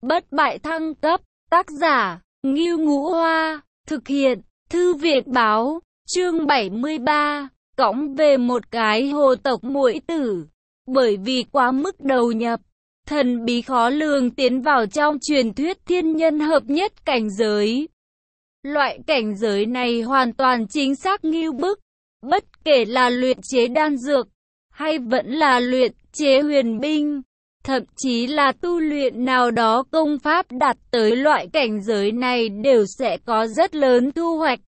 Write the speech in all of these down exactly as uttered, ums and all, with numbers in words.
Bất bại thăng cấp, tác giả, Ngưu Ngũ Hoa, thực hiện, Thư viện báo, chương bảy mươi ba, cõng về một cái hồ tộc muội tử. Bởi vì quá mức đầu nhập, thần bí khó lường tiến vào trong truyền thuyết thiên nhân hợp nhất cảnh giới. Loại cảnh giới này hoàn toàn chính xác ngưu bức, bất kể là luyện chế đan dược, hay vẫn là luyện chế huyền binh, thậm chí là tu luyện nào đó công pháp đạt tới loại cảnh giới này đều sẽ có rất lớn thu hoạch.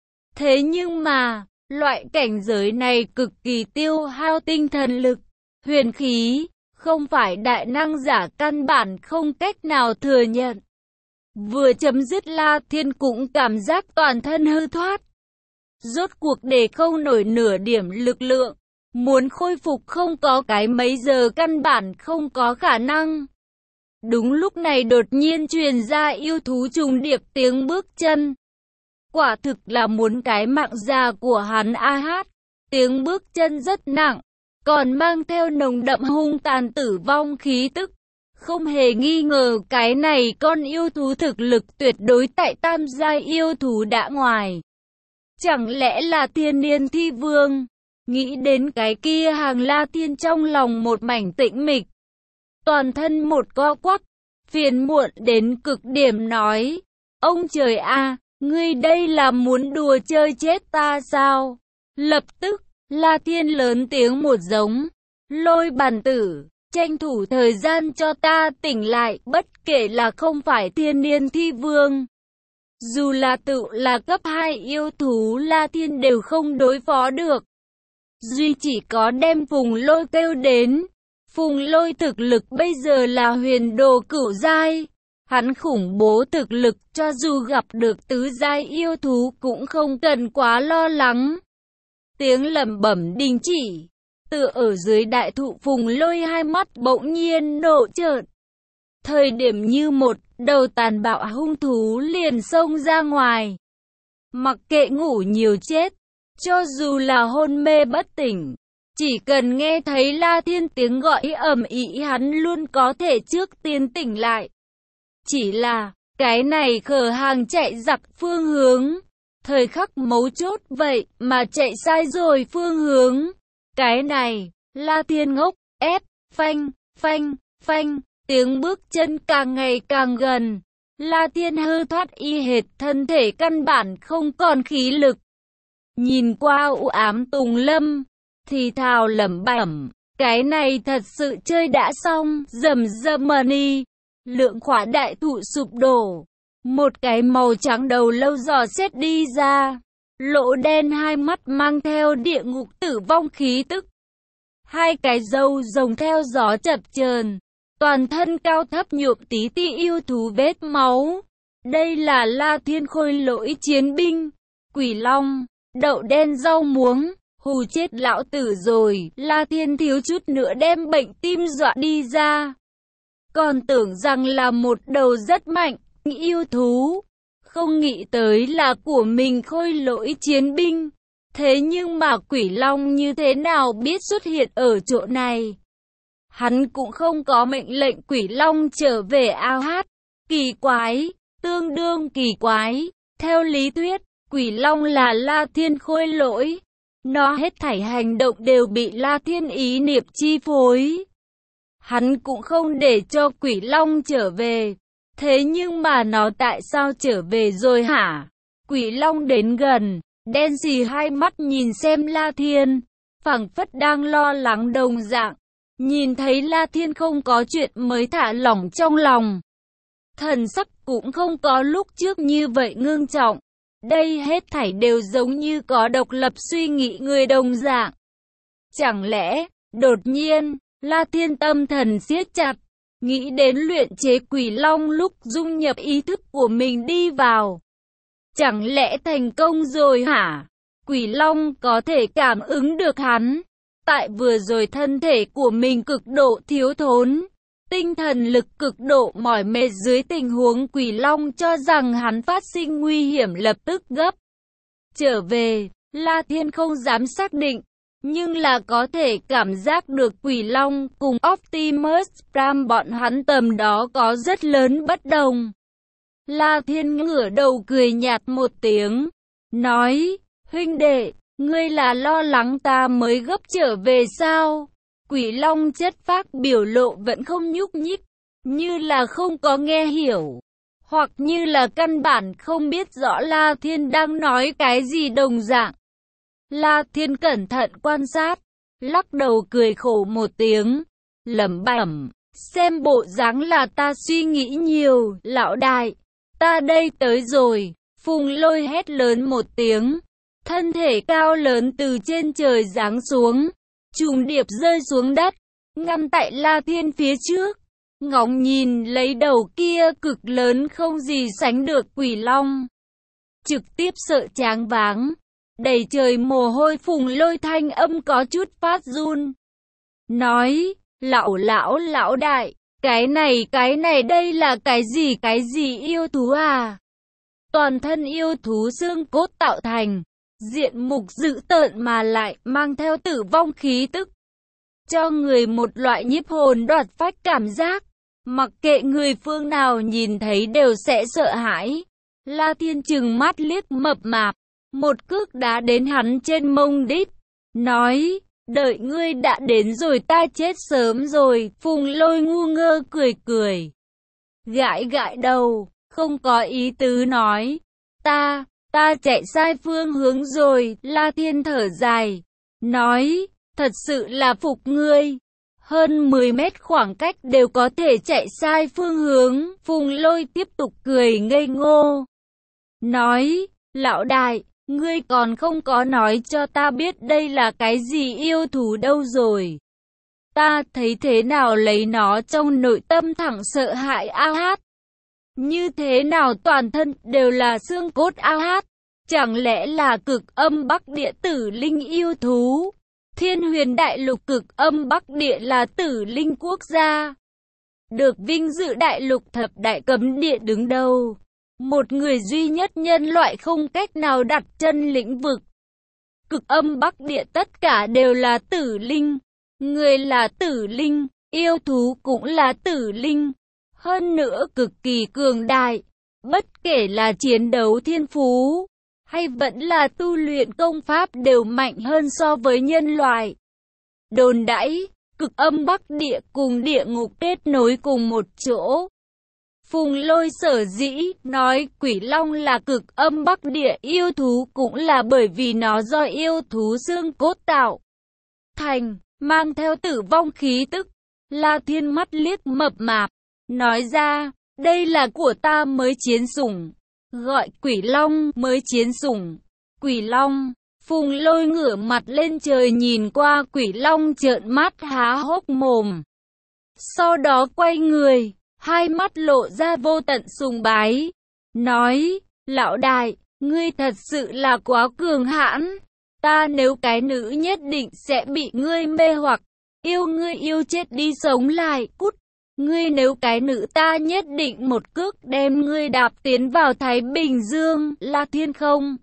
Thế nhưng mà, loại cảnh giới này cực kỳ tiêu hao tinh thần lực, huyền khí, không phải đại năng giả căn bản không cách nào thừa nhận. Vừa chấm dứt La Thiên cũng cảm giác toàn thân hư thoát. Rốt cuộc để không nổi nửa điểm lực lượng, muốn khôi phục không có cái mấy giờ căn bản không có khả năng. Đúng lúc này đột nhiên truyền ra yêu thú trùng điệp tiếng bước chân. Quả thực là muốn cái mạng già của hắn a hát. Tiếng bước chân rất nặng, còn mang theo nồng đậm hung tàn tử vong khí tức. Không hề nghi ngờ cái này con yêu thú thực lực tuyệt đối tại tam giai yêu thú đã ngoài. Chẳng lẽ là thiên niên thi vương? Nghĩ đến cái kia hàng La Thiên trong lòng một mảnh tĩnh mịch. Toàn thân một co quắp, phiền muộn đến cực điểm nói. Ông trời a, ngươi đây là muốn đùa chơi chết ta sao? Lập tức, La Thiên lớn tiếng một giống. Lôi bàn tử, tranh thủ thời gian cho ta tỉnh lại, bất kể là không phải thiên niên thi vương. Dù là tự là cấp hai yêu thú La Thiên đều không đối phó được. Duy chỉ có đem Phùng Lôi kêu đến. Phùng Lôi thực lực bây giờ là huyền đồ cửu giai. Hắn khủng bố thực lực cho dù gặp được tứ giai yêu thú cũng không cần quá lo lắng. Tiếng lẩm bẩm đình chỉ. Tựa ở dưới đại thụ Phùng Lôi hai mắt bỗng nhiên nộ trợn. Thời điểm như một đầu tàn bạo hung thú liền xông ra ngoài. Mặc kệ ngủ nhiều chết, cho dù là hôn mê bất tỉnh, chỉ cần nghe thấy La Thiên tiếng gọi ầm ĩ hắn luôn có thể trước tiên tỉnh lại. Chỉ là, cái này khở hàng chạy giặc phương hướng. Thời khắc mấu chốt vậy mà chạy sai rồi phương hướng. Cái này, La Thiên ngốc, ép, phanh, phanh, phanh, tiếng bước chân càng ngày càng gần. La Thiên hư thoát y hệt thân thể căn bản không còn khí lực. Nhìn qua u ám tùng lâm, thì thào lẩm bẩm, cái này thật sự chơi đã xong, rầm rầm money. Lượng khỏa đại thụ sụp đổ, một cái màu trắng đầu lâu dò xét đi ra, lỗ đen hai mắt mang theo địa ngục tử vong khí tức. Hai cái râu rồng theo gió chập chờn, toàn thân cao thấp nhuộm tí ti yêu thú vết máu. Đây là La Thiên khôi lỗi chiến binh, quỷ long, đậu đen rau muống, hù chết lão tử rồi. La Thiên thiếu chút nữa đem bệnh tim dọa đi ra. Còn tưởng rằng là một đầu rất mạnh, yêu thú. Không nghĩ tới là của mình khôi lỗi chiến binh. Thế nhưng mà quỷ long như thế nào biết xuất hiện ở chỗ này? Hắn cũng không có mệnh lệnh quỷ long trở về ao hát. Kỳ quái, tương đương kỳ quái. Theo lý thuyết, quỷ long là La Thiên khôi lỗi. Nó hết thảy hành động đều bị La Thiên ý niệm chi phối. Hắn cũng không để cho quỷ long trở về. Thế nhưng mà nó tại sao trở về rồi hả? Quỷ long đến gần, đen xì hai mắt nhìn xem La Thiên, phảng phất đang lo lắng đồng dạng. Nhìn thấy La Thiên không có chuyện mới thả lỏng trong lòng. Thần sắc cũng không có lúc trước như vậy ngưng trọng. Đây hết thảy đều giống như có độc lập suy nghĩ người đồng dạng. Chẳng lẽ, đột nhiên, La Thiên tâm thần siết chặt, nghĩ đến luyện chế quỷ long lúc dung nhập ý thức của mình đi vào. Chẳng lẽ thành công rồi hả? Quỷ long có thể cảm ứng được hắn. Tại vừa rồi thân thể của mình cực độ thiếu thốn, tinh thần lực cực độ mỏi mệt dưới tình huống quỷ long cho rằng hắn phát sinh nguy hiểm lập tức gấp trở về. La Thiên không dám xác định, nhưng là có thể cảm giác được Quỷ Long cùng Optimus Prime bọn hắn tầm đó có rất lớn bất đồng. La Thiên ngửa đầu cười nhạt một tiếng, nói, huynh đệ, ngươi là lo lắng ta mới gấp trở về sao? Quỷ Long chất phác biểu lộ vẫn không nhúc nhích, như là không có nghe hiểu, hoặc như là căn bản không biết rõ La Thiên đang nói cái gì đồng dạng. La Thiên cẩn thận quan sát, lắc đầu cười khổ một tiếng, lẩm bẩm, xem bộ dáng là ta suy nghĩ nhiều, lão đại, ta đây tới rồi. Phùng Lôi hét lớn một tiếng, thân thể cao lớn từ trên trời giáng xuống, trùng điệp rơi xuống đất, ngăn tại La Thiên phía trước, ngóng nhìn lấy đầu kia cực lớn không gì sánh được Quỷ Long. Trực tiếp sợ choáng váng, đầy trời mồ hôi. Phùng Lôi thanh âm có chút phát run, nói, lão lão lão đại, cái này cái này đây là cái gì cái gì yêu thú à? Toàn thân yêu thú xương cốt tạo thành, diện mục dữ tợn mà lại mang theo tử vong khí tức, cho người một loại nhiếp hồn đoạt phách cảm giác, mặc kệ người phương nào nhìn thấy đều sẽ sợ hãi. La Thiên trừng mắt liếc mập mạp, một cước đá đến hắn trên mông đít, nói, đợi ngươi đã đến rồi ta chết sớm rồi. Phùng Lôi ngu ngơ cười cười, gãi gãi đầu, không có ý tứ nói, ta, ta chạy sai phương hướng rồi. La Thiên thở dài, nói, thật sự là phục ngươi, hơn mười mét khoảng cách đều có thể chạy sai phương hướng. Phùng Lôi tiếp tục cười ngây ngô, nói, lão đại, ngươi còn không có nói cho ta biết đây là cái gì yêu thú đâu rồi. Ta thấy thế nào lấy nó trong nội tâm thẳng sợ hãi a hát. Như thế nào toàn thân đều là xương cốt a hát. Chẳng lẽ là cực âm Bắc Địa tử linh yêu thú? Thiên Huyền Đại Lục cực âm Bắc Địa là tử linh quốc gia, được vinh dự đại lục thập đại cấm địa đứng đầu. Một người duy nhất nhân loại không cách nào đặt chân lĩnh vực cực âm Bắc Địa, tất cả đều là tử linh. Người là tử linh, yêu thú cũng là tử linh, hơn nữa cực kỳ cường đại. Bất kể là chiến đấu thiên phú, hay vẫn là tu luyện công pháp đều mạnh hơn so với nhân loại. Đồn đãi, cực âm Bắc Địa cùng địa ngục kết nối cùng một chỗ. Phùng Lôi sở dĩ nói Quỷ Long là cực âm Bắc Địa yêu thú cũng là bởi vì nó do yêu thú xương cốt tạo thành, mang theo tử vong khí tức. La Thiên mắt liếc mập mạp, nói ra, đây là của ta mới chiến sủng, gọi Quỷ Long mới chiến sủng. Quỷ Long. Phùng Lôi ngửa mặt lên trời nhìn qua Quỷ Long trợn mắt há hốc mồm, sau đó quay người, hai mắt lộ ra vô tận sùng bái, nói, lão đại, ngươi thật sự là quá cường hãn, ta nếu cái nữ nhất định sẽ bị ngươi mê hoặc, yêu ngươi yêu chết đi sống lại, cút, ngươi nếu cái nữ ta nhất định một cước đem ngươi đạp tiến vào Thái Bình Dương. La Thiên không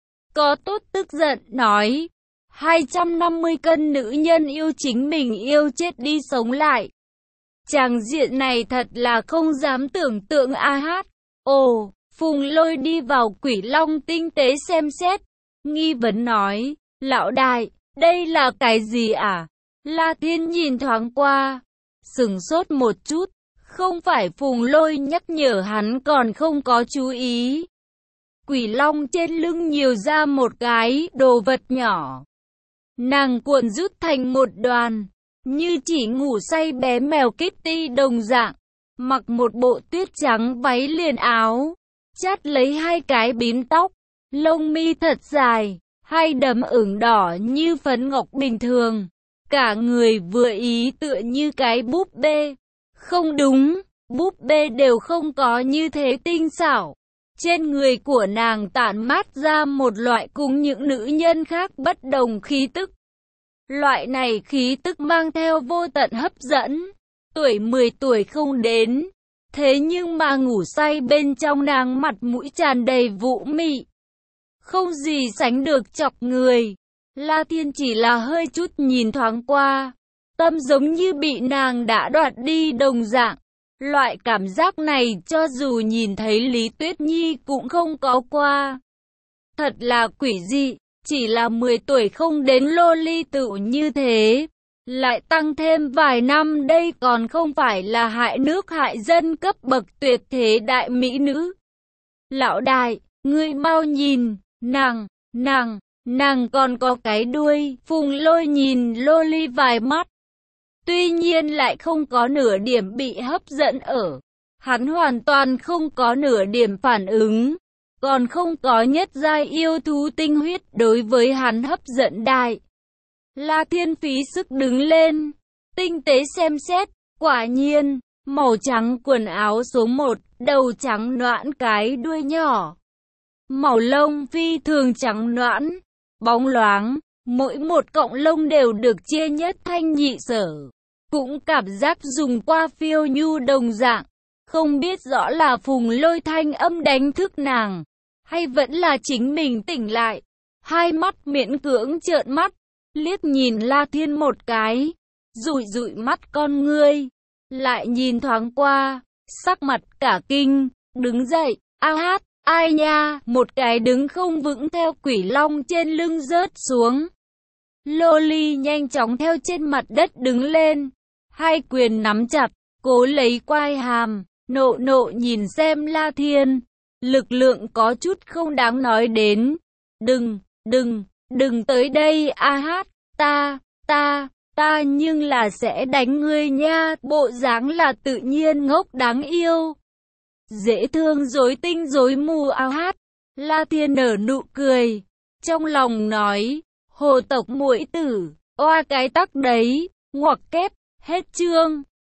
có tốt tức giận, nói, hai trăm năm mươi cân nữ nhân yêu chính mình yêu chết đi sống lại. Tràng diện này thật là không dám tưởng tượng a hát. Ồ, Phùng Lôi đi vào Quỷ Long tinh tế xem xét, nghi vấn nói, lão đại, đây là cái gì à? La Thiên nhìn thoáng qua, sửng sốt một chút, không phải Phùng Lôi nhắc nhở hắn còn không có chú ý. Quỷ Long trên lưng nhiều ra một cái đồ vật nhỏ, nàng cuộn rút thành một đoàn, như chỉ ngủ say bé mèo Kitty đồng dạng, mặc một bộ tuyết trắng váy liền áo, chát lấy hai cái bím tóc, lông mi thật dài, hai đấm ửng đỏ như phấn ngọc bình thường, cả người vừa ý tựa như cái búp bê. Không đúng, búp bê đều không có như thế tinh xảo. Trên người của nàng tản mát ra một loại cùng những nữ nhân khác bất đồng khí tức. Loại này khí tức mang theo vô tận hấp dẫn. Tuổi mười tuổi không đến, thế nhưng mà ngủ say bên trong nàng mặt mũi tràn đầy vũ mị, không gì sánh được chọc người. La Thiên chỉ là hơi chút nhìn thoáng qua, tâm giống như bị nàng đã đoạt đi đồng dạng. Loại cảm giác này cho dù nhìn thấy Lý Tuyết Nhi cũng không có qua. Thật là quỷ dị, chỉ là mười tuổi không đến lô ly tự như thế. Lại tăng thêm vài năm đây còn không phải là hại nước hại dân cấp bậc tuyệt thế đại mỹ nữ. Lão đại, ngươi mau nhìn, nàng, nàng, nàng còn có cái đuôi. Phùng Lôi nhìn lô ly vài mắt. Tuy nhiên lại không có nửa điểm bị hấp dẫn ở. Hắn hoàn toàn không có nửa điểm phản ứng. Còn không có nhất giai yêu thú tinh huyết đối với hắn hấp dẫn đại. La Thiên phí sức đứng lên, tinh tế xem xét, quả nhiên, màu trắng quần áo số một, đầu trắng nõn cái đuôi nhỏ. Màu lông phi thường trắng nõn, bóng loáng, mỗi một cọng lông đều được chia nhất thanh nhị sở. Cũng cảm giác dùng qua phiêu nhu đồng dạng, không biết rõ là Phùng Lôi thanh âm đánh thức nàng, hay vẫn là chính mình tỉnh lại. Hai mắt miễn cưỡng trợn mắt, liếc nhìn La Thiên một cái, dụi dụi mắt con ngươi, lại nhìn thoáng qua, sắc mặt cả kinh, đứng dậy, a hát, ai nha, một cái đứng không vững theo quỷ long trên lưng rớt xuống. Lô ly nhanh chóng theo trên mặt đất đứng lên, hai quyền nắm chặt, cố lấy quai hàm, nộ nộ nhìn xem La Thiên, lực lượng có chút không đáng nói đến. Đừng, đừng, đừng tới đây a hát, ta, ta, ta nhưng là sẽ đánh ngươi nha, bộ dáng là tự nhiên ngốc đáng yêu. Dễ thương rối tinh rối mù a hát, La Thiên nở nụ cười, trong lòng nói, hồ tộc muội tử, oa cái tắc đấy, ngoặc kép, hết chương.